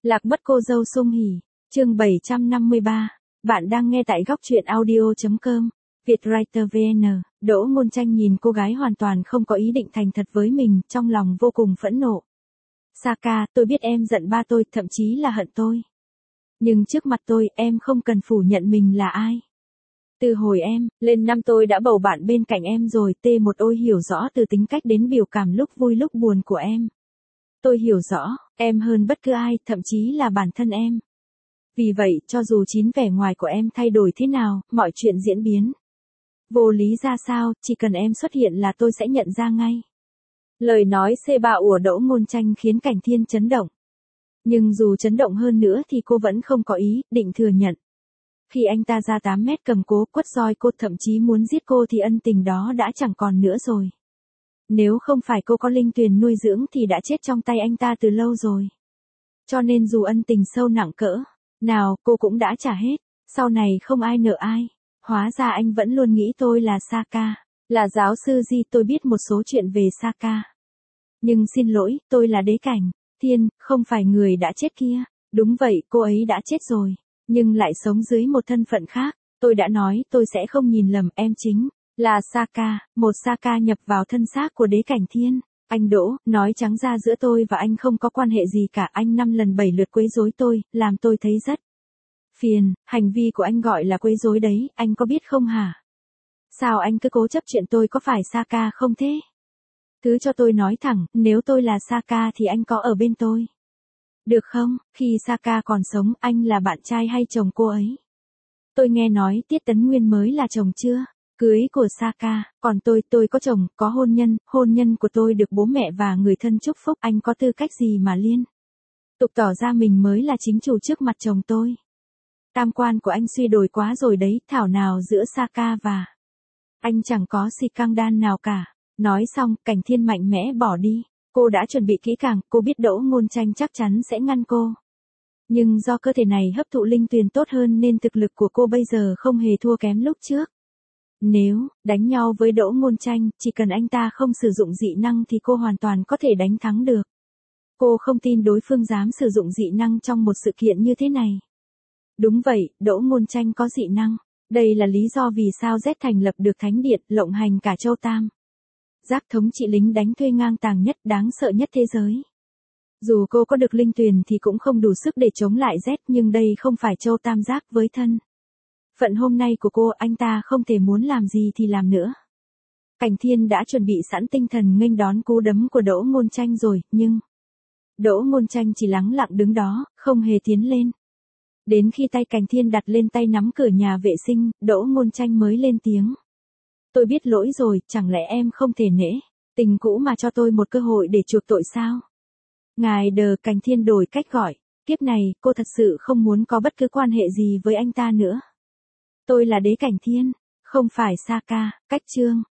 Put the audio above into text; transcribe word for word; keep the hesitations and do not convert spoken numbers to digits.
Lạc mất cô dâu Sung Hỉ, chương bảy trăm năm mươi ba. Bạn đang nghe tại góc truyện audio chấm com. Vietwriter vê en. Đỗ Ngôn Tranh nhìn cô gái hoàn toàn không có ý định thành thật với mình, trong lòng vô cùng phẫn nộ. Saka, tôi biết em giận ba tôi, thậm chí là hận tôi. Nhưng trước mặt tôi, em không cần phủ nhận mình là ai. Từ hồi em lên năm tôi đã bầu bạn bên cạnh em rồi. T một Ôi hiểu rõ từ tính cách đến biểu cảm lúc vui lúc buồn của em. Tôi hiểu rõ em hơn bất cứ ai, thậm chí là bản thân em. Vì vậy, cho dù chín vẻ ngoài của em thay đổi thế nào, mọi chuyện diễn biến vô lý ra sao, chỉ cần em xuất hiện là tôi sẽ nhận ra ngay. Lời nói xê ba của Đỗ Ngôn Tranh khiến Cảnh Thiên chấn động. Nhưng dù chấn động hơn nữa thì cô vẫn không có ý định thừa nhận. Khi anh ta ra tám mét cầm cố quất roi cô, thậm chí muốn giết cô, thì ân tình đó đã chẳng còn nữa rồi. Nếu không phải cô có linh tuyền nuôi dưỡng thì đã chết trong tay anh ta từ lâu rồi. Cho nên dù ân tình sâu nặng cỡ nào, cô cũng đã trả hết. Sau này không ai nợ ai. Hóa ra anh vẫn luôn nghĩ tôi là Saka. Là giáo sư Di, tôi biết một số chuyện về Saka. Nhưng xin lỗi, tôi là Đế Cảnh Thiên, không phải người đã chết kia. Đúng vậy, cô ấy đã chết rồi. Nhưng lại sống dưới một thân phận khác. Tôi đã nói tôi sẽ không nhìn lầm, em chính là Saka, một Saka nhập vào thân xác của Đế Cảnh Thiên. Anh Đỗ, nói trắng ra giữa tôi và anh không có quan hệ gì cả. Anh năm lần bảy lượt quấy rối tôi, làm tôi thấy rất phiền. Hành vi của anh gọi là quấy rối đấy, anh có biết không hả? Sao anh cứ cố chấp chuyện tôi có phải Saka không thế? Thứ cho tôi nói thẳng, nếu tôi là Saka thì anh có ở bên tôi. Được không? Khi Saka còn sống, anh là bạn trai hay chồng cô ấy? Tôi nghe nói Tiết Tấn Nguyên mới là chồng chưa? Cưới của Saka, còn tôi, tôi có chồng, có hôn nhân, hôn nhân của tôi được bố mẹ và người thân chúc phúc, anh có tư cách gì mà liên tục tỏ ra mình mới là chính chủ trước mặt chồng tôi? Tam quan của anh suy đồi quá rồi đấy, thảo nào giữa Saka và anh chẳng có xì căng đan nào cả. Nói xong, Cảnh Thiên mạnh mẽ bỏ đi. Cô đã chuẩn bị kỹ càng, cô biết Đỗ Ngôn Tranh chắc chắn sẽ ngăn cô. Nhưng do cơ thể này hấp thụ linh tuyền tốt hơn nên thực lực của cô bây giờ không hề thua kém lúc trước. Nếu đánh nhau với Đỗ Ngôn Tranh, chỉ cần anh ta không sử dụng dị năng thì cô hoàn toàn có thể đánh thắng được. Cô không tin đối phương dám sử dụng dị năng trong một sự kiện như thế này. Đúng vậy, Đỗ Ngôn Tranh có dị năng. Đây là lý do vì sao Z thành lập được thánh điện, lộng hành cả châu Tam Giác, thống trị lính đánh thuê ngang tàng nhất, đáng sợ nhất thế giới. Dù cô có được linh tuyền thì cũng không đủ sức để chống lại Z, nhưng đây không phải châu Tam Giác với thân phận hôm nay của cô, anh ta không thể muốn làm gì thì làm nữa. Cảnh Thiên đã chuẩn bị sẵn tinh thần nghênh đón cú đấm của Đỗ Ngôn Tranh rồi, nhưng Đỗ Ngôn Tranh chỉ lắng lặng đứng đó, không hề tiến lên. Đến khi tay Cảnh Thiên đặt lên tay nắm cửa nhà vệ sinh, Đỗ Ngôn Tranh mới lên tiếng. Tôi biết lỗi rồi, chẳng lẽ em không thể nể tình cũ mà cho tôi một cơ hội để chuộc tội sao? Ngài Đờ, Cảnh Thiên đổi cách gọi. Kiếp này, cô thật sự không muốn có bất cứ quan hệ gì với anh ta nữa. Tôi là Đế Cảnh Thiên, không phải Saka. Cách chương